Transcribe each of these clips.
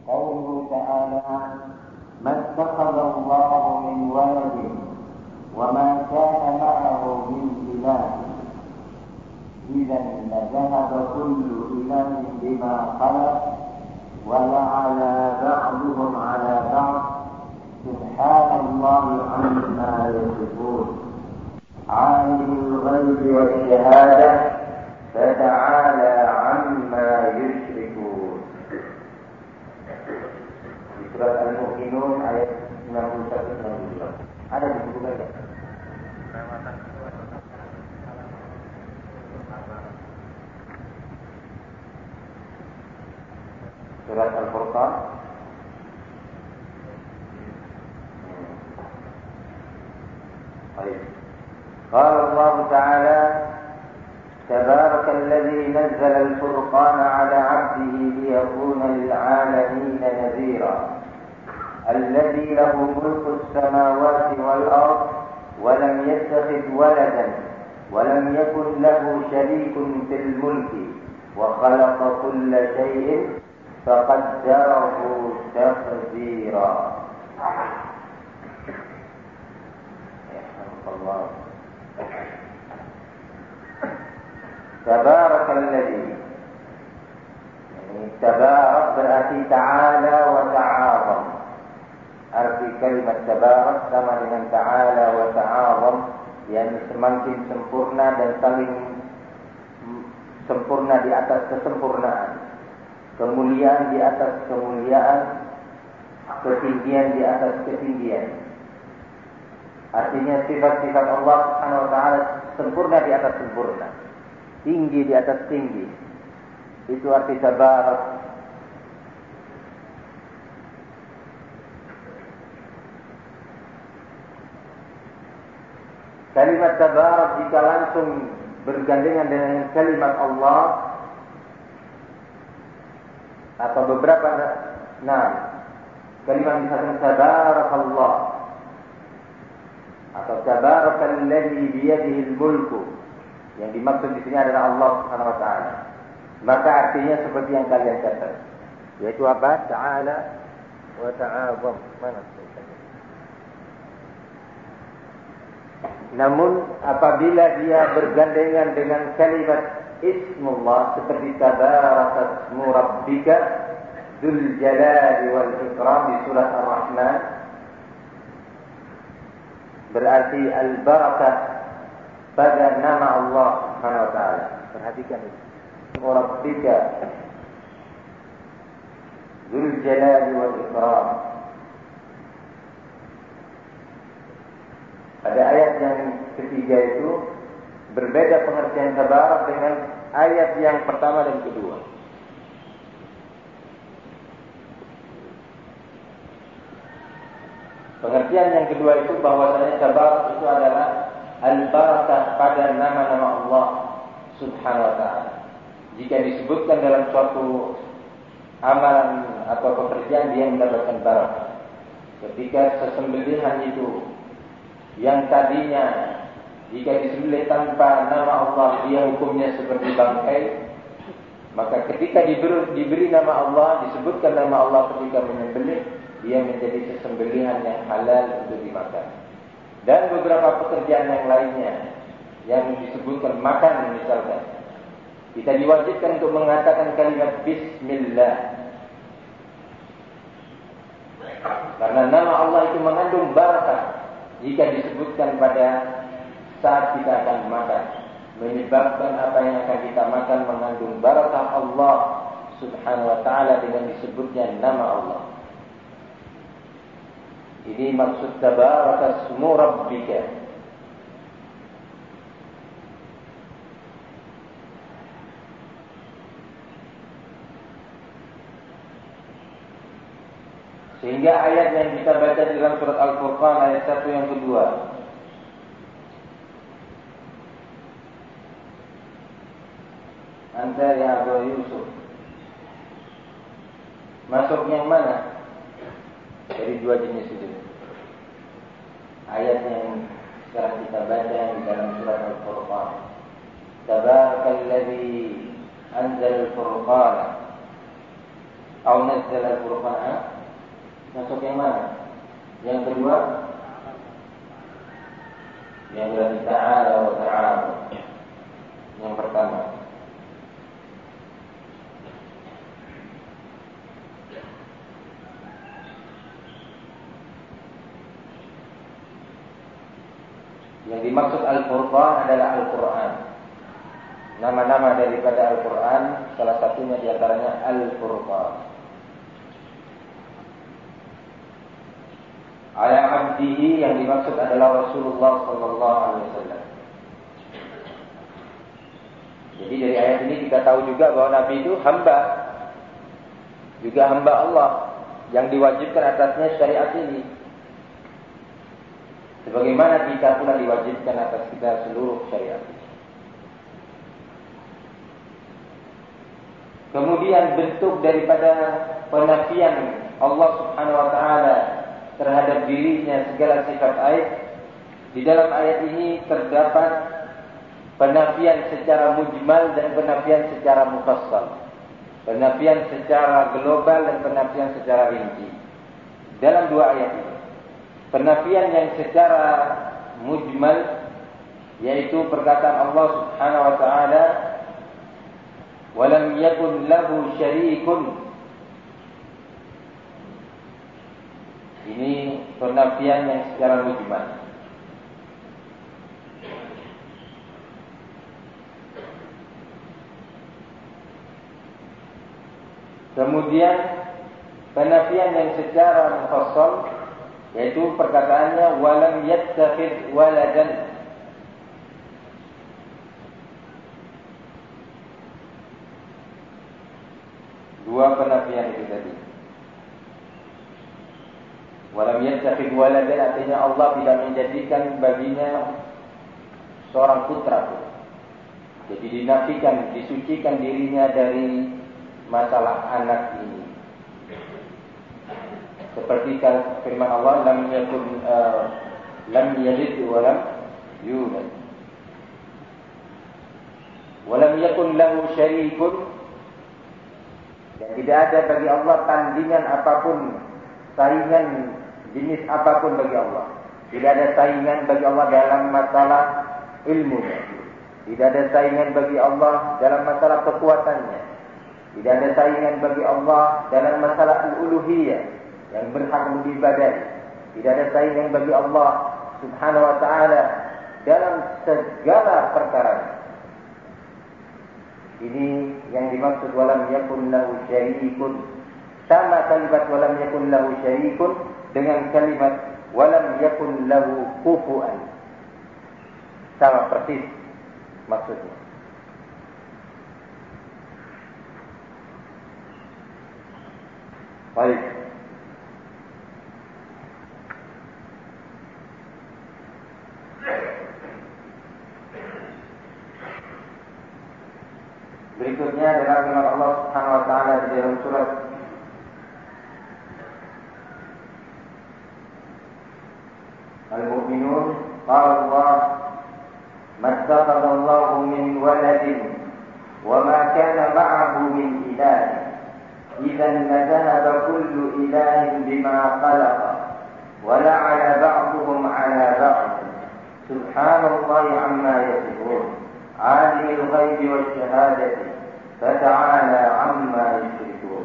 قوله تعالى ما اتخذ الله من ولد وما كان معه من إله إذا لذهب كل إله بما خلق ولعلى بعضهم على بعض سبحان الله عما يصفون عالم الغيب والشهادة فتعالى عما يشركون. Di surat Al-Mu'minun ayat 61-62. Ada di buku kalian? Surat Al-Furqan قال الله تعالى تبارك الذي نزل الفرقان على عبده ليكون للعالمين نذيرا الذي له ملك السماوات والأرض ولم يتخذ ولدا ولم يكن له شريك في الملك وخلق كل شيء فقدره تقديرا. الله تبارك الذي tabarak berarti ta'ala wa ta'azam. Arti kalimat tabarak sama dengan ta'ala wa ta'azam, yang semakin sempurna dan saling sempurna di atas kesempurnaan, kemuliaan di atas kemuliaan, ketinggian di atas ketinggian. Artinya sifat-sifat Allah Subhanahu wa taala sempurna di atas sempurna, tinggi di atas tinggi. Itu arti tabarak. Kalimat tabarak jika langsung bergandengan dengan kalimat Allah atau beberapa kalimat misalnya tabarakallah atau tabarakalladzi biyadihi al-mulku, yang dimaksud di sini adalah Allah Subhanahu wa taala, maka artinya seperti yang kalian katakan, yaitu apa? Ta'ala wa ta'azam. Mana? Namun apabila dia bergandengan dengan kalimat ismullah seperti tabarakasmu rabbika dzul jalali wal ikram di surat Ar-Rahman, berarti al-barakah pada nama Allah Subhanahu wa taala. Perhatikan itu. Rabbika dzul jalali wal ikram. Pada ayat yang ketiga itu berbeda pengertian tabarak dengan ayat yang pertama dan kedua. Pengertian yang kedua itu bahwasanya tabarak itu adalah al-barakah pada nama-nama Allah Subhanahu wa taala. Jika disebutkan dalam suatu amalan atau pekerjaan, dia mendapatkan barakah. Ketika sesembelihan itu yang tadinya jika disembelih tanpa nama Allah dia hukumnya seperti bangkai, maka ketika diberi nama Allah, disebutkan nama Allah ketika menyembelih, dia menjadi sesembelihan yang halal untuk dimakan. Dan beberapa pekerjaan yang lainnya yang disebutkan makan misalkan, kita diwajibkan untuk mengatakan kalimat Bismillah, karena nama Allah itu mengandung barakah. Jika disebutkan pada saat kita akan makan, menyebabkan apa yang akan kita makan mengandung barakah Allah Subhanahu wa taala dengan disebutnya nama Allah. Ini maksud tabarakasmu rabbika. Sehingga ayat yang kita baca di dalam surat Al-Furqan ayat 1 yang kedua, Anta ya Abu Yusuf, masuk yang mana? Dari dua jenis itu. Ayat yang sekarang kita baca di dalam surat Al-Furqan, Tabarakalladzi anzal al-furqan Au nazzala al-Qur'an. Masuk yang mana? Yang kedua, yang berarti ta'ala wa ta'ala. Yang pertama. Yang dimaksud Al-Furqan adalah Al-Quran. Nama-nama daripada Al-Quran, salah satunya diantaranya Al-Furqan. Ala abdihi yang dimaksud adalah Rasulullah sallallahu alaihi wasallam. Jadi dari ayat ini kita tahu juga bahwa Nabi itu hamba, juga hamba Allah yang diwajibkan atasnya syariat ini. Sebagaimana kita pula diwajibkan atas kita seluruh syariat. Kemudian bentuk daripada penafian Allah Subhanahu wa taala terhadap dirinya segala sifat aib, di dalam ayat ini terdapat penafian secara mujmal dan penafian secara mufassal. Penafian secara global dan penafian secara rinci. Dalam dua ayat ini. Penafian yang secara mujmal yaitu perkataan Allah Subhanahu wa taala, "Walam yakun lahu syarikun." Ini penafian yang secara mujmal. Kemudian penafian yang secara mufassal yaitu perkataannya walam yattakhid waladan. Dua penafian itu tadi. Walam yattakhid waladan artinya Allah tidak menjadikan baginya seorang putra pun. Jadi dinafikan, disucikan dirinya dari masalah anak ini. Seperti firman Allah, lam yalid wa lam yulad. Wa lam yakun lahu syarikun. Dan tidak ada bagi Allah tandingan apapun, saingan jenis apapun bagi Allah. Tidak ada saingan bagi Allah dalam masalah ilmunya. Tidak ada saingan bagi Allah dalam masalah kekuatannya. Tidak ada saingan bagi Allah dalam masalah al-uluhiyah yang berhak diibadahi. Tidak ada saingan bagi Allah Subhanahu wa taala dalam segala perkara. Ini yang dimaksud walam yakun lahu syarikun. Sama kalimat walam yakun lahu syarikun dengan kalimat walam yakun lahu kufuwan. Sama persis maksudnya. Baik. Berikutnya adalah firman Allah Subhanahu wa taala di dalam surat Al-Mu'minun, qala Allah mattakhadallahu min waladin wa ma kana ma'ahu min ilahin idzan ladhaba kullu ilahin bima khalaqa wa la'ala ba'dhum 'ala ba'd subhanallahi 'amma yasifun alimul ghaibi wasyahadati fata'ala 'amma yusyrikun.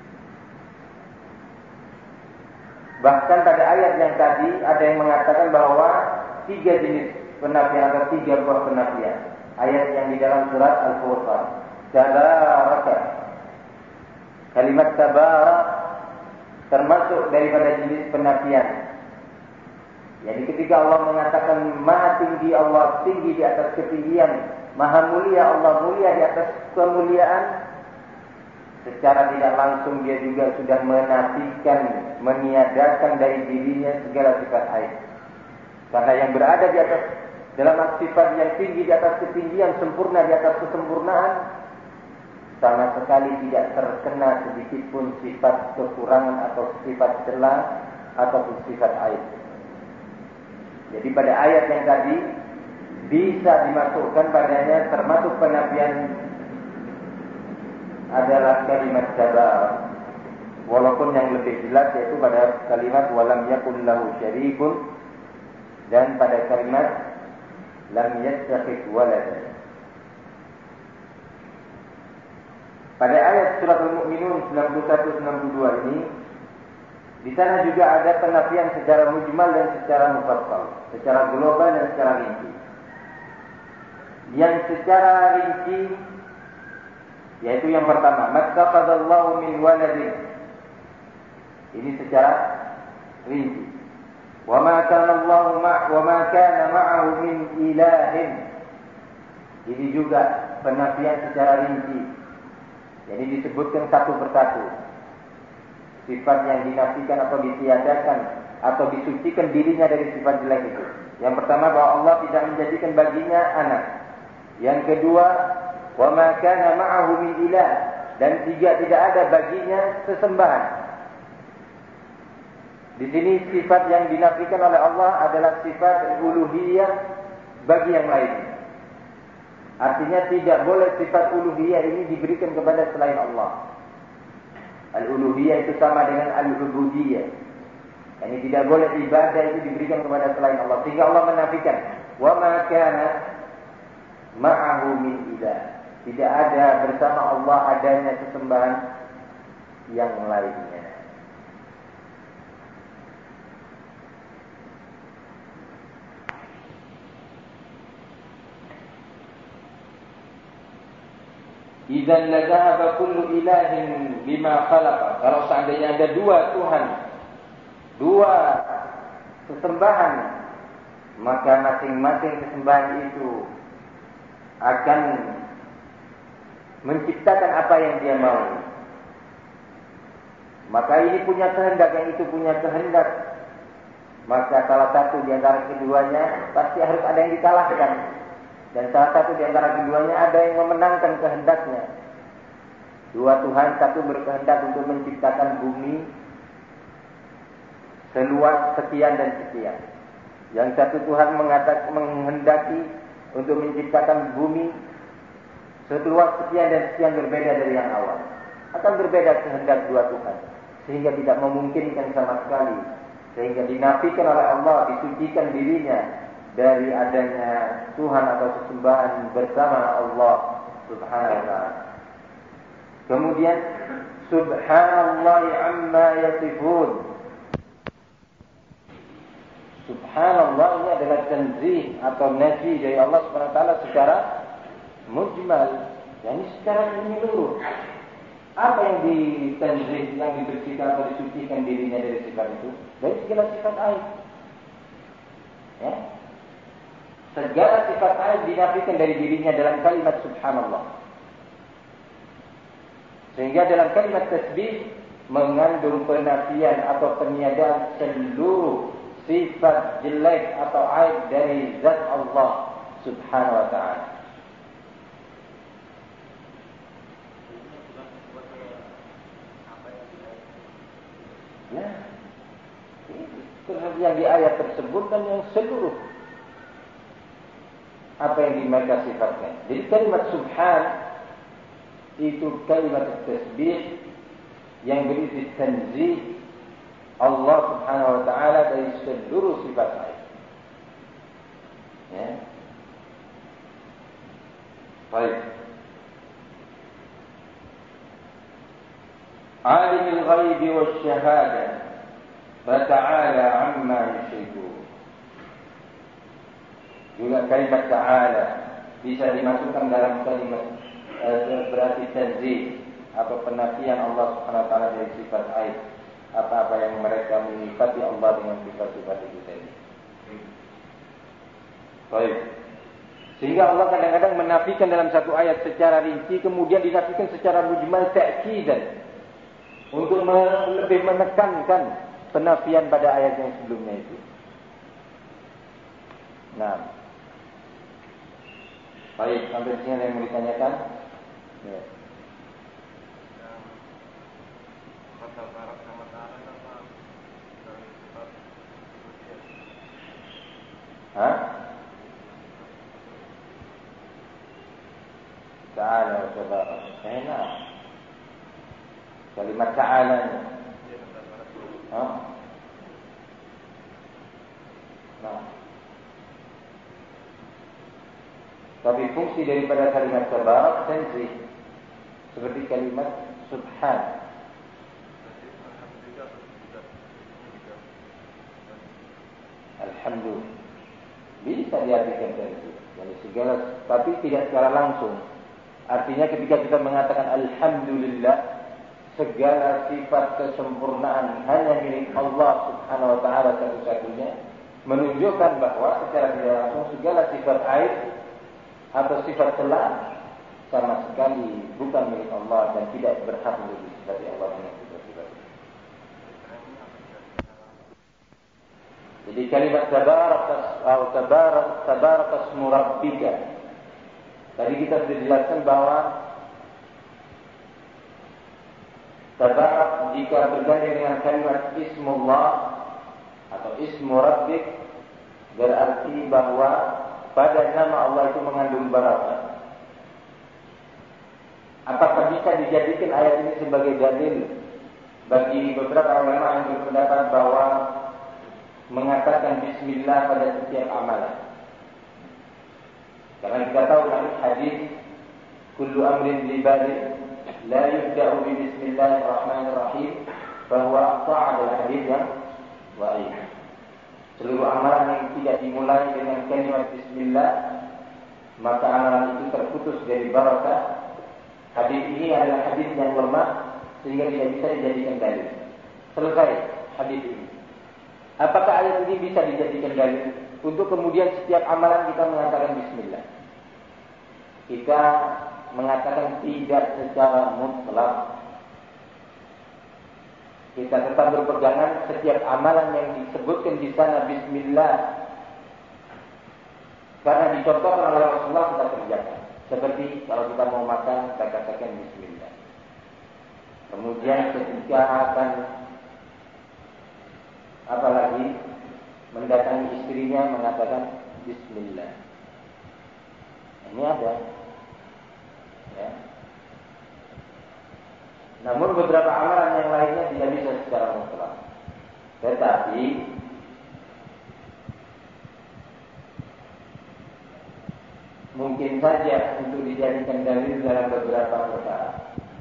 Bahkan pada ayat yang tadi ada yang mengatakan bahwa tiga jenis penafian atau tiga buah penafian. Ayat yang di dalam surat Al-Furqan. Tabaraka. Kalimat tabarak termasuk daripada jenis penafian. Jadi ketika Allah mengatakan maha tinggi Allah, tinggi di atas ketinggian, maha mulia Allah, mulia di atas kemuliaan, secara tidak langsung dia juga sudah menafikan, meniadakan dari dirinya segala sifat aib. Karena yang berada di atas dalam sifat yang tinggi di atas ketinggian, sempurna di atas kesempurnaan, sama sekali tidak terkena sedikit pun sifat kekurangan atau sifat celah ataupun sifat aib. Jadi pada ayat yang tadi bisa dimasukkan padanya termasuk penafian adalah kalimat sabar. Walaupun yang lebih jelas yaitu pada kalimat walam yakul lahu syarikun dan pada kalimat lam yattakhidh waladan. Pada ayat surat Al-Mu'minun 91-92 ini, di sana juga ada penafian secara mujmal dan secara mufassal, secara global dan secara rinci. Yang secara rinci yaitu yang pertama, mattaqadallahu min waladin. Ini secara rinci. Wa ma kana Allahu wa ma kana ma'ahu min ilahin. Ini juga penafian secara rinci. Jadi disebutkan satu persatu sifat yang dinafikan atau ditiadakan atau disucikan dirinya dari sifat jelek itu. Yang pertama, bahwa Allah tidak menjadikan baginya anak. Yang kedua, wa ma kana ma'ahu min ilah, dan tidak ada baginya sesembahan. Di sini sifat yang dinafikan oleh Allah adalah sifat uluhiyah bagi yang lain. Artinya tidak boleh sifat uluhiyah ini diberikan kepada selain Allah. Al-uluhiyah itu sama dengan al-ubudiyah. Ini tidak boleh ibadah itu diberikan kepada selain Allah. Sehingga Allah menafikan, wa ma kana ma'ahu min ilah. Tidak ada bersama Allah adanya sesembahan yang lainnya. Idzan la dhahaba kullu ilahin bima khalaqa. Kalau seandainya ada dua Tuhan, dua sesembahan, maka masing-masing sesembahan itu akan menciptakan apa yang dia mau. Maka ini punya kehendak, yang itu punya kehendak. Maka salah satu di antara keduanya pasti harus ada yang dikalahkan. Dan salah satu di antara keduanya ada yang memenangkan kehendaknya. Dua Tuhan, satu berkehendak untuk menciptakan bumi seluas sekian dan sekian. Yang satu Tuhan menghendaki untuk menciptakan bumi seluas sekian dan sekian, berbeda dari yang awal. Akan berbeda kehendak dua Tuhan, sehingga tidak memungkinkan sama sekali, sehingga dinafikan oleh Allah, disucikan dirinya dari adanya Tuhan atau sesembahan bersama Allah Subhanahu wa ta'ala. Kemudian subhanallahi amma yasifun. Subhanallah ini adalah tanzih atau nafi dari Allah Subhanahu wa ta'ala secara mujmal, yakni secara menyeluruh. Apa yang ditanzih, yang dibersihkan atau disucikan dirinya dari sifat itu? Dari segala sifat aib. Ya. Segala sifat aib dinafikan dari dirinya dalam kalimat subhanallah. Sehingga dalam kalimat tasbih mengandung penafian atau peniadaan seluruh sifat jelek atau aib dari zat Allah Subhanahu wa ta'ala. Ya, ini yang di ayat tersebut dan yang seluruh apa yang mereka sifatkan. Jadi kalimat subhan itu kalimat tasbih yang berisi tanzih Allah Subhanahu wa ta'ala dari seluruh sifat lain. Ya. Baik. Alimul ghaibi wasyahadah fata'ala amma yusyrikun. Juga kalimat ta'ala bisa dimasukkan dalam kalimat berarti tanzih atau penafian Allah Subhanahu wa ta'ala dari sifat aib, apa-apa yang mereka menyifati Allah dengan sifat-sifat itu tadi. Baik. Sehingga Allah kadang-kadang menafikan dalam satu ayat secara rinci, kemudian dinafikan secara mujmal ta'kidan untuk lebih menekankan penafian pada ayat yang sebelumnya itu. Nah, baik, sampai sini ada yang mau ditanyakan? Ya. Hah? Ta'ala wa tabarak. Enak. Kalimat ta'ala Nah, tapi fungsi daripada kalimat tabarak tanzih, seperti kalimat subhan. Alhamdulillah bisa diartikan tanzih, jadi segala, tapi tidak secara langsung. Artinya ketika kita mengatakan alhamdulillah, segala sifat kesempurnaan hanya milik Allah Subhanahu wa taala satu-satunya, menunjukkan bahwa secara tidak langsung segala sifat aib atau sifat celah sama sekali bukan milik Allah dan tidak berhak untuk disifati Allah dengan sifat-sifat. Jadi kalimat tabarak asmu rabbika, tadi kita sudah jelaskan bahwa tabarak jika bergandengan dengan kalimat ismullah atau ismu rabbik, berarti bahwa pada nama Allah itu mengandung barakah. Apakah bisa dijadikan ayat ini sebagai dalil bagi beberapa ulama yang berpendapat bahwa mengatakan bismillah pada setiap amalan? Karena kita tahu dalam hadis kullu amrin li bali la yubda'u bi bismillahirrahmanirrahim, bahwa adalah hadis yang dhaif. Seluruh amalan yang tidak dimulai dengan kalimat bismillah, maka amalan itu terputus dari barakah. Hadis ini adalah hadis yang lemah sehingga tidak bisa dijadikan dalil. Selesai hadis ini. Apakah ayat ini bisa dijadikan dalil untuk kemudian setiap amalan kita mengatakan bismillah? Kita mengatakan tidak secara mutlak. Kita tetap berpegangan setiap amalan yang disebutkan di sana bismillah, karena dicontohkan oleh Rasulullah kita kerjakan. Seperti kalau kita mau makan, kita katakan bismillah. Kemudian ketika akan apalagi mendatangi istrinya mengatakan bismillah. Ini ada. Ya. Namun beberapa amalan yang lainnya tidak bisa secara mutlak. Tetapi mungkin saja untuk dijadikan dalil dalam beberapa perkara.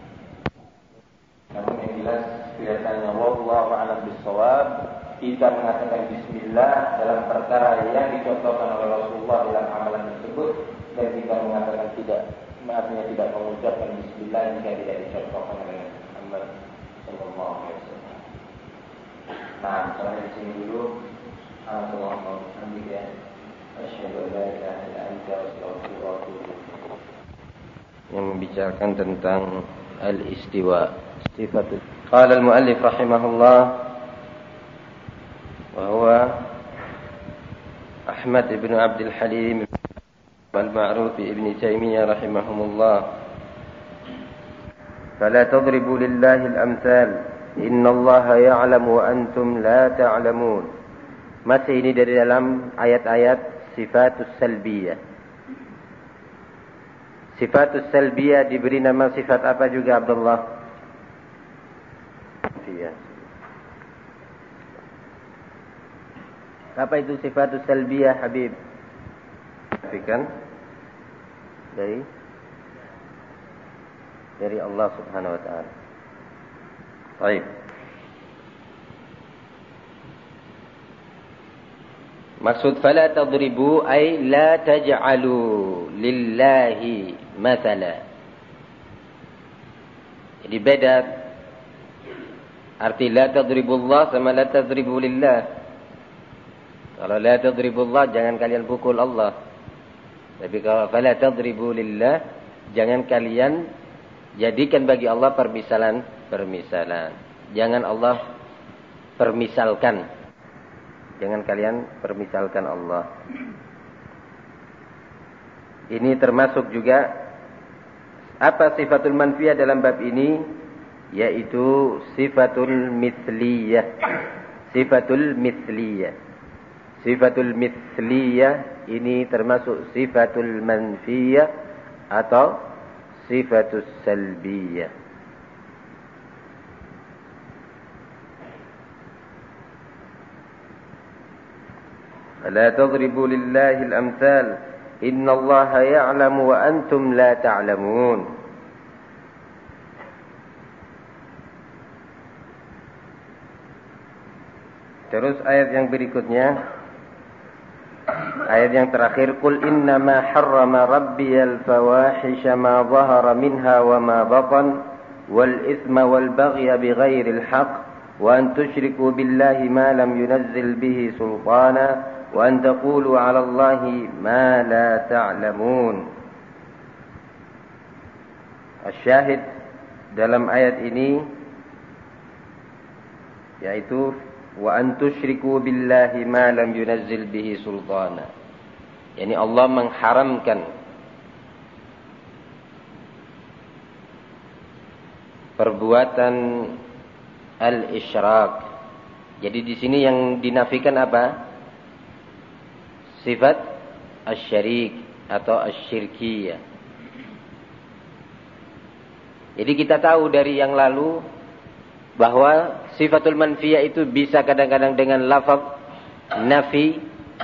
Namun yang jelas kelihatannya wallahu a'lam bishawab, kita mengatakan bismillah dalam perkara yang dicontohkan oleh Rasulullah dalam amalan tersebut, dan kita mengatakan tidak, maksudnya tidak mengucapkan bismillah jika tidak dicontohkan oleh Muhammad sallallahu alaihi wasallam. Nah, sampai di sini dulu. Alhamdulillah. Asyhadu an la ilaha illa anta astaghfiruka wa atubu ilaik. Yang membicarakan tentang al-istiwa, sifatul. Qala al-muallif rahimahullah wa huwa Ahmad ibn Abdul Halim al-Ma'ruf ibn Taimiyah rahimahumullah. Fala tadribu lillahi al-amthal, innallaha ya'lamu wa antum la ta'lamun. Masih ini dari dalam ayat-ayat sifatus salbiyah. Sifatus salbiyah diberi nama sifat apa juga, Abdullah? Iya. Apa itu sifatus salbiyah, Habib? Fikan dari Allah Subhanahu wa taala. Baik. Maksud fala tadribu ay la taj'alu lillahi mathala. Jadi beda arti la tadribullah sama la tadribu lillah. Kalau la tadribullah jangan kalian pukul Allah. Tapi kalau fala tadribu lillah, jangan kalian jadikan bagi Allah permisalan. Jangan Allah permisalkan. Jangan kalian permisalkan Allah. Ini termasuk juga apa sifatul manfiyah dalam bab ini, yaitu sifatul mithliyah. Sifatul mithliyah. Sifatul mithliyah ini termasuk sifatul manfiyah atau sifatus salbiyah. فلا تضربوا لله الأمثال إن الله يعلم وأنتم لا تعلمون. Terus ayat yang berikutnya, ayat yang terakhir, Qul innama harrama rabbiyal fawahisha ma zahara minha wa ma batan wal ithma wal baghya bighairil haqq wa an tusyriku billahi ma lam yunazzil bihi sultana wa an taqulu 'ala Allahi ma la ta'lamun. Asyahid dalam ayat ini yaitu wa an tusyriku billahi ma lam yunazzil bihi sultana. Yani Allah mengharamkan perbuatan al-isyrak. Jadi di sini yang dinafikan apa? Sifat asy-syarik atau asy-syirkiyah. Jadi kita tahu dari yang lalu bahwa sifatul manfiyah itu bisa kadang-kadang dengan lafaz nafi,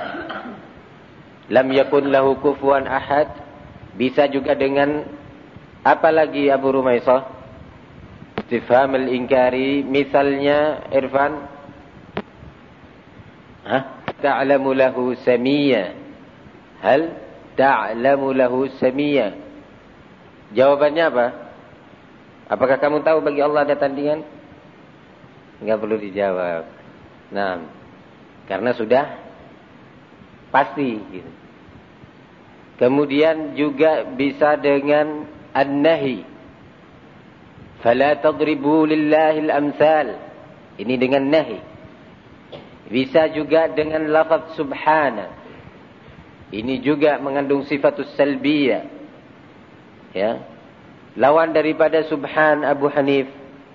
lam yakun lahu kufuwan ahad, bisa juga dengan apa lagi Abu Rumaisah? Istifham al-inkari, misalnya Irfan, ta'lamu lahu samiyya, hal ta'lamu lahu samiyya. Jawabannya apa? Apakah kamu tahu bagi Allah ada tandingan? Enggak perlu dijawab. Nah, karena sudah pasti gitu. Kemudian juga bisa dengan an-nahi. Fala tadribu lillahil amsal. Ini dengan nahi. Bisa juga dengan lafaz subhana. Ini juga mengandung sifatus salbiyah. Ya. Lawan daripada subhan Abu Hanif,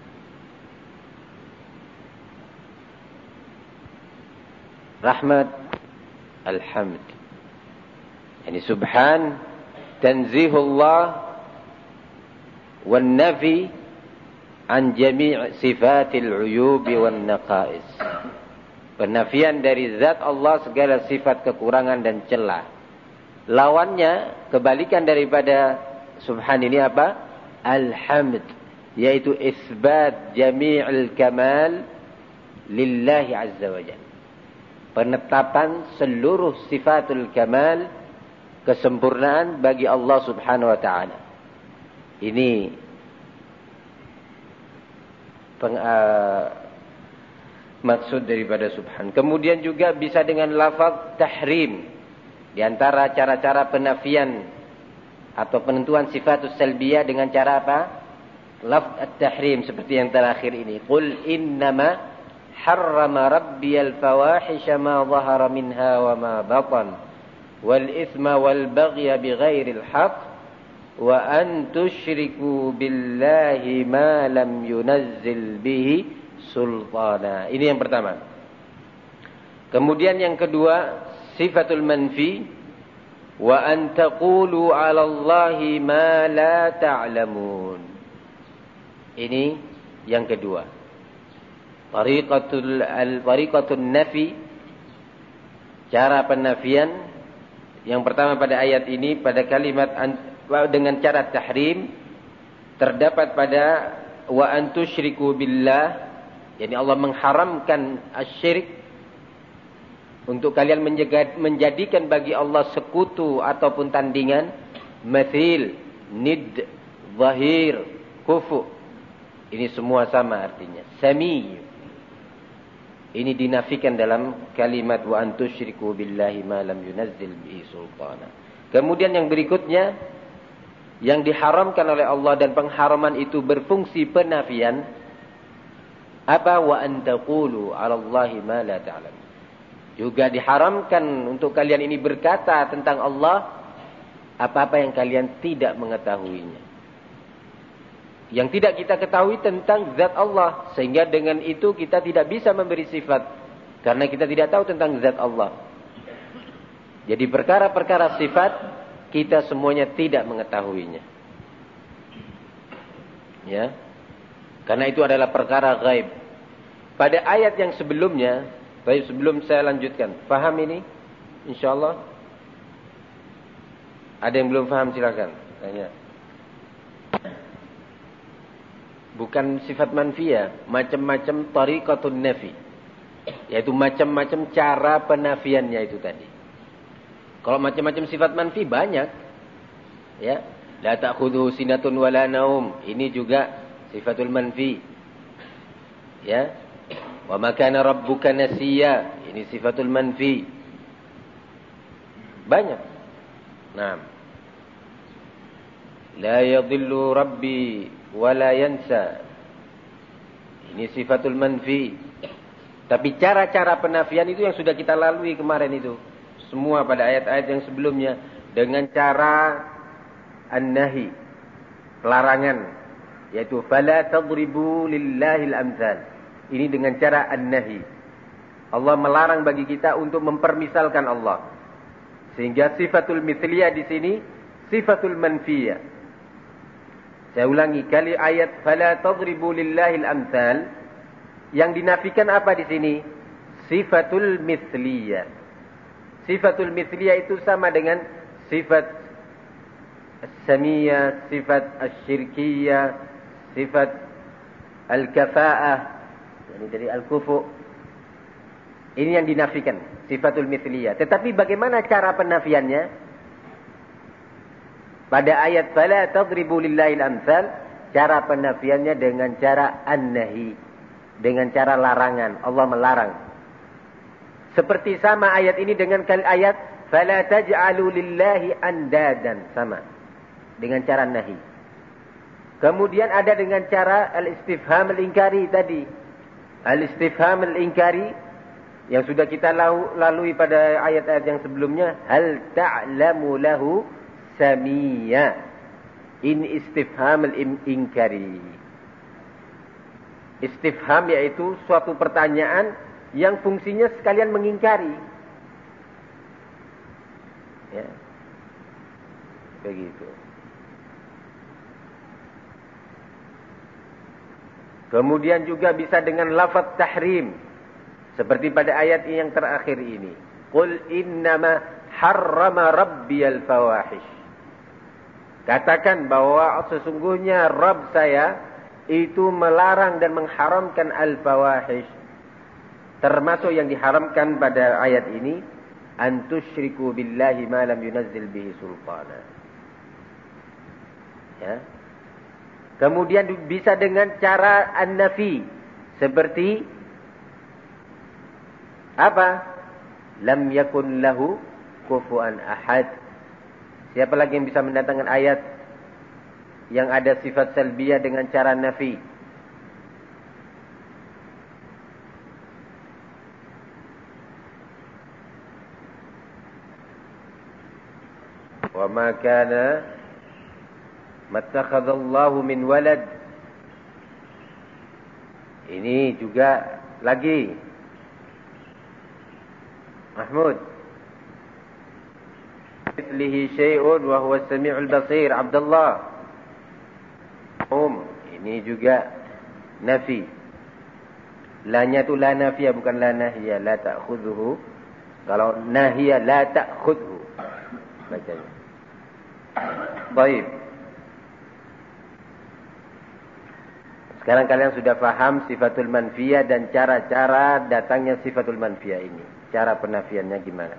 rahmat alhamd. Yani subhan tanzihullah wan nafi an jami' sifatil uyub wan naqais. Penafian dari zat Allah segala sifat kekurangan dan celah. Lawannya, kebalikan daripada subhan ini apa? Alhamd, yaitu isbat jami'il kamal lillahi azza wa jalla. Penetapan seluruh sifatul kamal, kesempurnaan bagi Allah subhanahu wa ta'ala. Ini maksud daripada subhan. Kemudian juga bisa dengan lafaz tahrim. Di antara cara-cara penafian atau penentuan sifatus salbiyah dengan cara apa? Lafaz at-tahrim seperti yang terakhir ini. Qul innama harrama rabbiyal fawahisha ma zahara minha wa ma batan wal ithma wal baghya bighairil haqq wa an tusyriku billahi ma lam yunazzil bihi sultana. Ini yang pertama. Kemudian yang kedua, sifatul manfi, wa an taqulu 'ala Allahi ma la ta'lamun. Ini yang kedua. Tariqatul nafi, cara penafian. Yang pertama pada ayat ini, pada kalimat dengan cara tahrim, terdapat pada wa an tusyriku billah, yani Allah mengharamkan asyirik, untuk kalian menjadikan bagi Allah sekutu ataupun tandingan, mathil, nid, zahir, kufu. Ini semua sama artinya. Sami. Ini dinafikan dalam kalimat wa an tusyriku billahi ma lam yunazzil bihi sultana. Kemudian yang berikutnya, yang diharamkan oleh Allah dan pengharaman itu berfungsi penafian, apa? Wa an taqulu 'ala Allahi ma la ta'lam. Juga diharamkan untuk kalian ini berkata tentang Allah apa-apa yang kalian tidak mengetahuinya. Yang tidak kita ketahui tentang zat Allah. Sehingga dengan itu kita tidak bisa memberi sifat. Karena kita tidak tahu tentang zat Allah. Jadi perkara-perkara sifat, kita semuanya tidak mengetahuinya. Ya. Karena itu adalah perkara gaib. Pada ayat yang sebelumnya, baik sebelum saya lanjutkan, paham ini? insyaallah. Ada yang belum paham silakan tanya. Bukan sifat manfiyah, macam-macam tariqatun nafi. Yaitu macam-macam cara penafiannya itu tadi. Kalau macam-macam sifat manfi banyak. Ya, la ta'khudhu sinatun wala naum. Ini juga sifatul manfi. Ya. Wa ma kana rabbuka nasiya. Ini sifatul manfi. Banyak. Nah. La yadhillu rabbi wa la yansa. Ini sifatul manfi. Tapi cara-cara penafian itu yang sudah kita lalui kemarin itu. Semua pada ayat-ayat yang sebelumnya. Dengan cara an-nahi. Larangan. Yaitu fala tadribu lillahil amthal. Ini dengan cara an-nahi. Allah melarang bagi kita untuk mempermisalkan Allah. Sehingga sifatul mithliyah di sini sifatul manfiyah. Saya ulangi kali ayat fala tadribu lillahil amthal. Yang dinafikan apa di sini? Sifatul mithliyah. Sifatul mithliyah itu sama dengan sifat as-samiyah, sifat asy-syirkiyah, sifat al-kafa'ah, ini dari al-kufu. Ini yang dinafikan, sifatul mithliyah. Tetapi bagaimana cara penafiannya? Pada ayat fala tadribu lillahil amsal, cara penafiannya dengan cara an-nahi, dengan cara larangan. Allah melarang. Seperti sama ayat ini dengan ayat fala taj'alu lillahi andadan, sama dengan cara nahi. Kemudian ada dengan cara al-istifham al-inkari tadi. Al-istifham al-inkari yang sudah kita lalui pada ayat-ayat yang sebelumnya, hal ta'lamu lahu samiyya. Ini istifham al-inkari. Istifham yaitu suatu pertanyaan yang fungsinya sekalian mengingkari. Ya. Begitu. Kemudian juga bisa dengan lafaz tahrim. Seperti pada ayat yang terakhir ini. Qul innama harrama rabbiyal fawahish. Katakan bahwa sesungguhnya Rabb saya itu melarang dan mengharamkan al-fawahish. Termasuk yang diharamkan pada ayat ini, an tusyriku billahi ma lam yunazzil bihi sultana. Ya. Kemudian bisa dengan cara an-nafi, seperti apa? Lam yakun lahu kufuwan ahad. Siapa lagi yang bisa mendatangkan ayat yang ada sifat salbiyah dengan cara nafi? Wa ma kana mattakhadallahu min walad. Ini juga lagi Mahmud. Mithlihi syai'un wa huwa as-sami'ul basir. Abdullah. Ini juga nafi. Lanya tu la nafiyah bukan la nahiyah, la ta'khudhuhu. Kalau nahiyah la ta'khudhu bacanya. Baik. Sekarang kalian sudah paham sifatul manfiyah dan cara-cara datangnya sifatul manfiyah ini. Cara penafiannya gimana?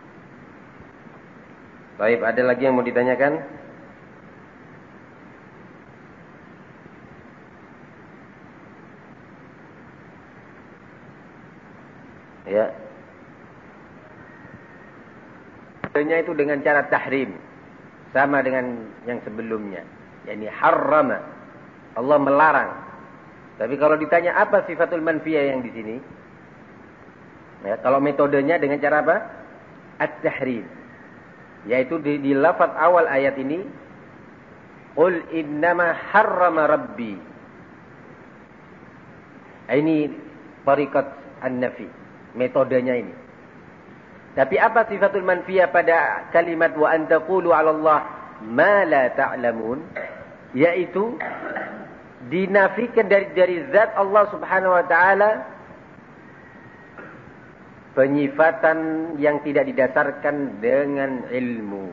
Baik, ada lagi yang mau ditanyakan? Ya. Itu dengan cara tahrim. Sama dengan yang sebelumnya. Yani harrama. Allah melarang. Tapi kalau ditanya apa sifatul manfiyah yang di sini? Ya, kalau metodenya dengan cara apa? At-tahrim. Yaitu di lafaz awal ayat ini. Qul innama harrama rabbi. Ini tariqat an-nafi. Metodenya ini. Tapi apa sifatul manfiyah pada kalimat wa an taqulu 'ala Allah ma la ta'lamun? Yaitu dinafikan dari zat Allah Subhanahu wa taala penyifatan yang tidak didasarkan dengan ilmu.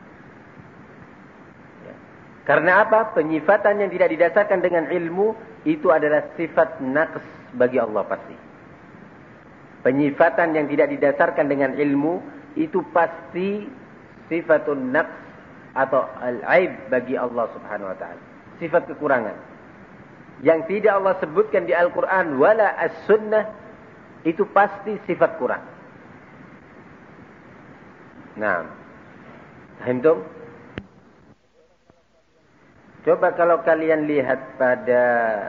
Ya. Karena apa? Penyifatan yang tidak didasarkan dengan ilmu itu adalah sifat naqs bagi Allah pasti. Penyifatan yang tidak didasarkan dengan ilmu itu pasti sifatun naqs atau al-aib bagi Allah Subhanahu wa taala. Sifat kekurangan. Yang tidak Allah sebutkan di Al-Qur'an wala as-sunnah itu pasti sifat kurang. Nah, paham? Coba kalau kalian lihat pada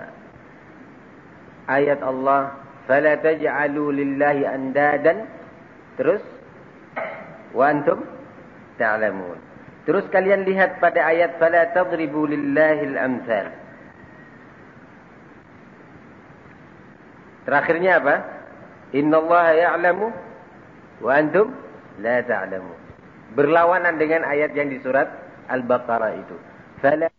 ayat Allah, "Fala taj'alu lillahi andadan." Terus, "Wa antum ta'lamun." Terus kalian lihat pada ayat, "Fala tadribu lillahi al-amthal." Terakhirnya apa? "Innallaha ya'lamu wa antum la ta'lamun." Berlawanan dengan ayat yang di surat Al-Baqarah itu. Fala